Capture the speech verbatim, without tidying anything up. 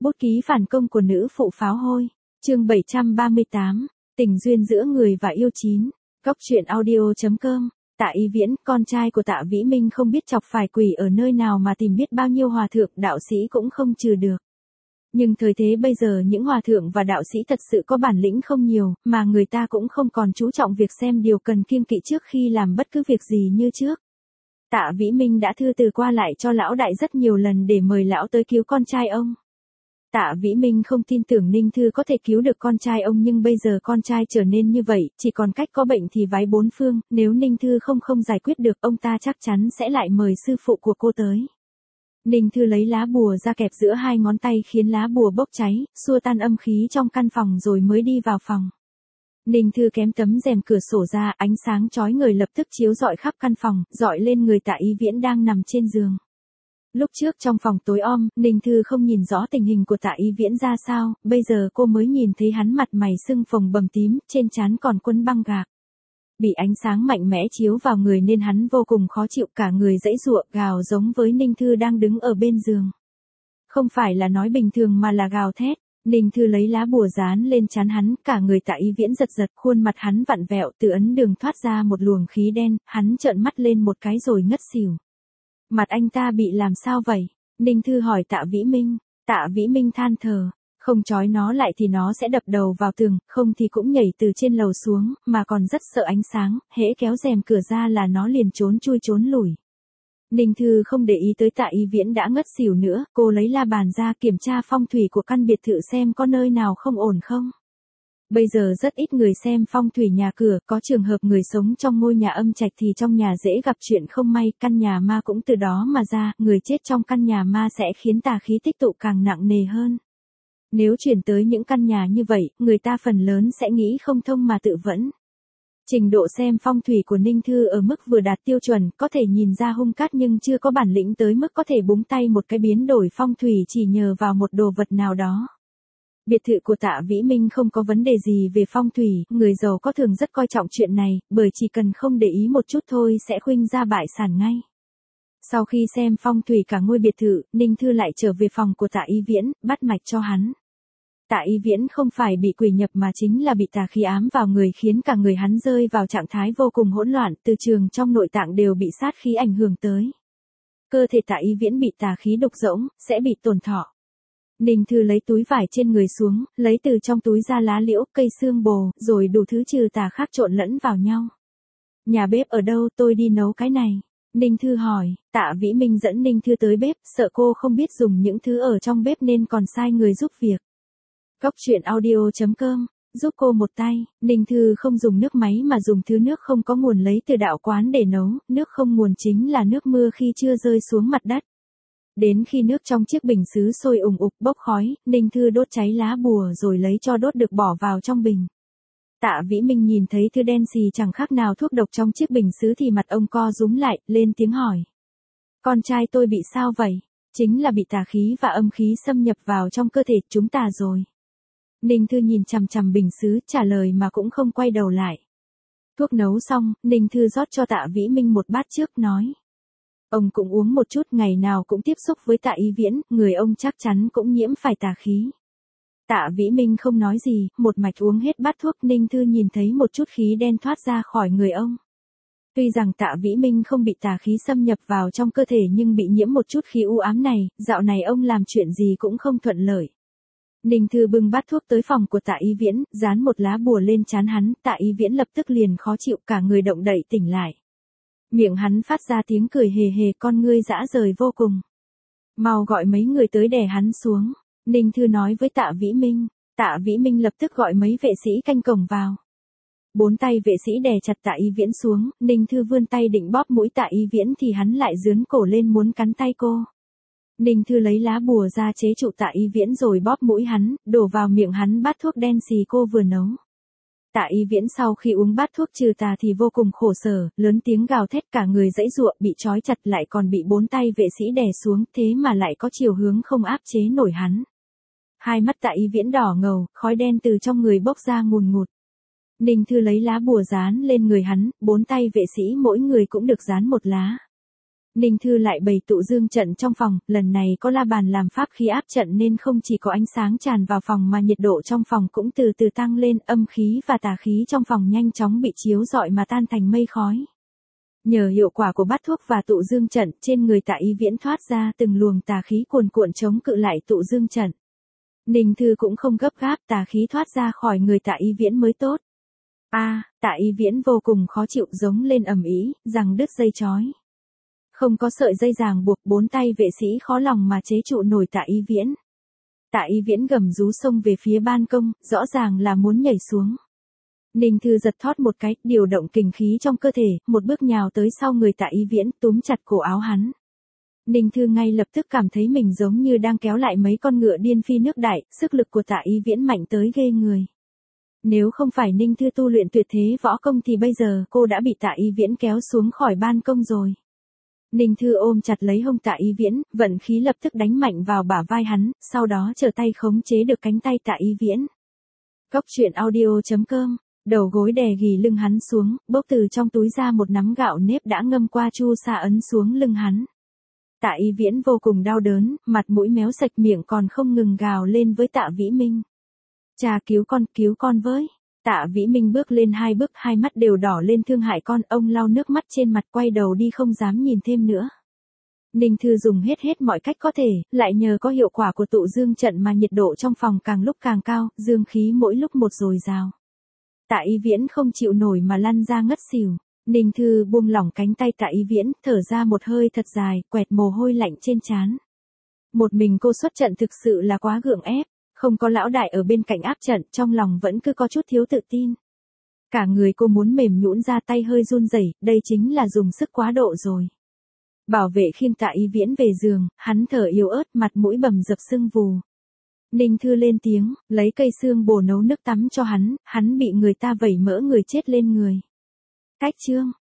Bút ký phản công của nữ phụ pháo hôi. Chương bảy trăm ba mươi tám. Tình duyên giữa người và yêu chín. Góc truyện audio chấm com. Tạ Ý Viễn, con trai của Tạ Vĩ Minh không biết chọc phải quỷ ở nơi nào mà tìm biết bao nhiêu hòa thượng đạo sĩ cũng không trừ được. Nhưng thời thế bây giờ những hòa thượng và đạo sĩ thật sự có bản lĩnh không nhiều, mà người ta cũng không còn chú trọng việc xem điều cần kiêng kỵ trước khi làm bất cứ việc gì như trước. Tạ Vĩ Minh đã thư từ qua lại cho lão đại rất nhiều lần để mời lão tới cứu con trai ông. Tạ Vĩ Minh không tin tưởng Ninh Thư có thể cứu được con trai ông, nhưng bây giờ con trai trở nên như vậy, chỉ còn cách có bệnh thì vái bốn phương, nếu Ninh Thư không không giải quyết được ông ta chắc chắn sẽ lại mời sư phụ của cô tới. Ninh Thư lấy lá bùa ra kẹp giữa hai ngón tay khiến lá bùa bốc cháy, xua tan âm khí trong căn phòng rồi mới đi vào phòng. Ninh Thư kém tấm rèm cửa sổ ra, ánh sáng chói người lập tức chiếu rọi khắp căn phòng, rọi lên người Tạ Ý Viễn đang nằm trên giường. Lúc trước trong phòng tối om, Ninh Thư không nhìn rõ tình hình của Tạ Ý Viễn ra sao, bây giờ cô mới nhìn thấy hắn mặt mày sưng phồng bầm tím, trên trán còn quấn băng gạc. Bị ánh sáng mạnh mẽ chiếu vào người nên hắn vô cùng khó chịu, cả người giãy giụa gào giống với Ninh Thư đang đứng ở bên giường. Không phải là nói bình thường mà là gào thét. Ninh Thư lấy lá bùa dán lên trán hắn, cả người Tạ Ý Viễn giật giật, khuôn mặt hắn vặn vẹo, từ ấn đường thoát ra một luồng khí đen, hắn trợn mắt lên một cái rồi ngất xỉu. Mặt anh ta bị làm sao vậy? Ninh Thư hỏi Tạ Vĩ Minh. Tạ Vĩ Minh than thở, không trói nó lại thì nó sẽ đập đầu vào tường, không thì cũng nhảy từ trên lầu xuống, mà còn rất sợ ánh sáng, hễ kéo rèm cửa ra là nó liền trốn chui trốn lủi. Ninh Thư không để ý tới Tạ Ý Viễn đã ngất xỉu nữa, cô lấy la bàn ra kiểm tra phong thủy của căn biệt thự xem có nơi nào không ổn không. Bây giờ rất ít người xem phong thủy nhà cửa, có trường hợp người sống trong ngôi nhà âm trạch thì trong nhà dễ gặp chuyện không may, căn nhà ma cũng từ đó mà ra, người chết trong căn nhà ma sẽ khiến tà khí tích tụ càng nặng nề hơn. Nếu chuyển tới những căn nhà như vậy, người ta phần lớn sẽ nghĩ không thông mà tự vẫn. Trình độ xem phong thủy của Ninh Thư ở mức vừa đạt tiêu chuẩn, có thể nhìn ra hung cát nhưng chưa có bản lĩnh tới mức có thể búng tay một cái biến đổi phong thủy chỉ nhờ vào một đồ vật nào đó. Biệt thự của Tạ Vĩ Minh không có vấn đề gì về phong thủy, người giàu có thường rất coi trọng chuyện này, bởi chỉ cần không để ý một chút thôi sẽ khuynh ra bại sản ngay. Sau khi xem phong thủy cả ngôi biệt thự, Ninh Thư lại trở về phòng của Tạ Ý Viễn, bắt mạch cho hắn. Tạ Ý Viễn không phải bị quỷ nhập mà chính là bị tà khí ám vào người khiến cả người hắn rơi vào trạng thái vô cùng hỗn loạn, từ trường trong nội tạng đều bị sát khí ảnh hưởng tới. Cơ thể Tạ Ý Viễn bị tà khí đục rỗng, sẽ bị tổn thọ. Ninh Thư lấy túi vải trên người xuống, lấy từ trong túi ra lá liễu, cây xương bồ, rồi đủ thứ trừ tà khác trộn lẫn vào nhau. Nhà bếp ở đâu, tôi đi nấu cái này? Ninh Thư hỏi. Tạ Vĩ Minh dẫn Ninh Thư tới bếp, sợ cô không biết dùng những thứ ở trong bếp nên còn sai người giúp việc. Góc truyện audio chấm com, giúp cô một tay. Ninh Thư không dùng nước máy mà dùng thứ nước không có nguồn lấy từ đạo quán để nấu, nước không nguồn chính là nước mưa khi chưa rơi xuống mặt đất. Đến khi nước trong chiếc bình sứ sôi ùng ục bốc khói, Ninh Thư đốt cháy lá bùa rồi lấy tro đốt được bỏ vào trong bình. Tạ Vĩ Minh nhìn thấy thứ đen xì chẳng khác nào thuốc độc trong chiếc bình sứ thì mặt ông co rúm lại, lên tiếng hỏi. Con trai tôi bị sao vậy? Chính là bị tà khí và âm khí xâm nhập vào trong cơ thể chúng ta rồi. Ninh Thư nhìn chằm chằm bình sứ, trả lời mà cũng không quay đầu lại. Thuốc nấu xong, Ninh Thư rót cho Tạ Vĩ Minh một bát trước, nói. Ông cũng uống một chút, ngày nào cũng tiếp xúc với Tạ Ý Viễn, người ông chắc chắn cũng nhiễm phải tà khí. Tạ Vĩ Minh không nói gì, một mạch uống hết bát thuốc. Ninh Thư nhìn thấy một chút khí đen thoát ra khỏi người ông. Tuy rằng Tạ Vĩ Minh không bị tà khí xâm nhập vào trong cơ thể nhưng bị nhiễm một chút khí u ám này, dạo này ông làm chuyện gì cũng không thuận lợi. Ninh Thư bưng bát thuốc tới phòng của Tạ Ý Viễn, dán một lá bùa lên trán hắn, Tạ Ý Viễn lập tức liền khó chịu, cả người động đậy tỉnh lại. Miệng hắn phát ra tiếng cười hề hề, con ngươi dã rời vô cùng. Mau gọi mấy người tới đè hắn xuống. Ninh Thư nói với Tạ Vĩ Minh. Tạ Vĩ Minh lập tức gọi mấy vệ sĩ canh cổng vào. Bốn tay vệ sĩ đè chặt Tạ Ý Viễn xuống, Ninh Thư vươn tay định bóp mũi Tạ Ý Viễn thì hắn lại giương cổ lên muốn cắn tay cô. Ninh Thư lấy lá bùa ra chế trụ Tạ Ý Viễn rồi bóp mũi hắn, đổ vào miệng hắn bát thuốc đen xì cô vừa nấu. Tạ Ý Viễn sau khi uống bát thuốc trừ tà thì vô cùng khổ sở, lớn tiếng gào thét, cả người giãy giụa, bị trói chặt lại còn bị bốn tay vệ sĩ đè xuống, thế mà lại có chiều hướng không áp chế nổi hắn. Hai mắt Tạ Ý Viễn đỏ ngầu, khói đen từ trong người bốc ra ngùn ngụt. Ninh Thư lấy lá bùa dán lên người hắn, bốn tay vệ sĩ mỗi người cũng được dán một lá. Ninh Thư lại bày tụ dương trận trong phòng, lần này có la bàn làm pháp khí áp trận nên không chỉ có ánh sáng tràn vào phòng mà nhiệt độ trong phòng cũng từ từ tăng lên, âm khí và tà khí trong phòng nhanh chóng bị chiếu rọi mà tan thành mây khói. Nhờ hiệu quả của bát thuốc và tụ dương trận, trên người Tạ Ý Viễn thoát ra từng luồng tà khí cuồn cuộn chống cự lại tụ dương trận. Ninh Thư cũng không gấp gáp, tà khí thoát ra khỏi người Tạ Ý Viễn mới tốt. A, à, Tạ Ý Viễn vô cùng khó chịu, giống lên ầm ĩ, rằng đứt dây chói. Không có sợi dây ràng buộc, bốn tay vệ sĩ khó lòng mà chế trụ nổi Tạ Ý Viễn. Tạ Ý Viễn gầm rú xông về phía ban công, rõ ràng là muốn nhảy xuống. Ninh Thư giật thót một cái, điều động kình khí trong cơ thể, một bước nhào tới sau người Tạ Ý Viễn, túm chặt cổ áo hắn. Ninh Thư ngay lập tức cảm thấy mình giống như đang kéo lại mấy con ngựa điên phi nước đại, sức lực của Tạ Ý Viễn mạnh tới ghê người. Nếu không phải Ninh Thư tu luyện tuyệt thế võ công thì bây giờ cô đã bị Tạ Ý Viễn kéo xuống khỏi ban công rồi. Ninh Thư ôm chặt lấy hông Tạ Ý Viễn, vận khí lập tức đánh mạnh vào bả vai hắn, sau đó trở tay khống chế được cánh tay Tạ Ý Viễn. Góc truyện audio chấm com, đầu gối đè ghì lưng hắn xuống, bốc từ trong túi ra một nắm gạo nếp đã ngâm qua chu sa ấn xuống lưng hắn. Tạ Ý Viễn vô cùng đau đớn, mặt mũi méo sạch, miệng còn không ngừng gào lên với Tạ Vĩ Minh. Cha cứu con, cứu con với. Tạ Vĩ Minh bước lên hai bước, hai mắt đều đỏ lên thương hại con, ông lau nước mắt trên mặt quay đầu đi không dám nhìn thêm nữa. Ninh Thư dùng hết hết mọi cách có thể, lại nhờ có hiệu quả của tụ dương trận mà nhiệt độ trong phòng càng lúc càng cao, dương khí mỗi lúc một dồi dào. Tạ Ý Viễn không chịu nổi mà lăn ra ngất xỉu. Ninh Thư buông lỏng cánh tay Tạ Ý Viễn, thở ra một hơi thật dài, quẹt mồ hôi lạnh trên trán. Một mình cô xuất trận thực sự là quá gượng ép, không có lão đại ở bên cạnh áp trận, trong lòng vẫn cứ có chút thiếu tự tin. Cả người cô muốn mềm nhũn ra, tay hơi run rẩy, đây chính là dùng sức quá độ rồi. Bảo vệ khiêng Tạ Ý Viễn về giường, hắn thở yếu ớt, mặt mũi bầm dập sưng vù. Ninh Thư lên tiếng, lấy cây xương bồ nấu nước tắm cho hắn, hắn bị người ta vẩy mỡ người chết lên người. Cách chương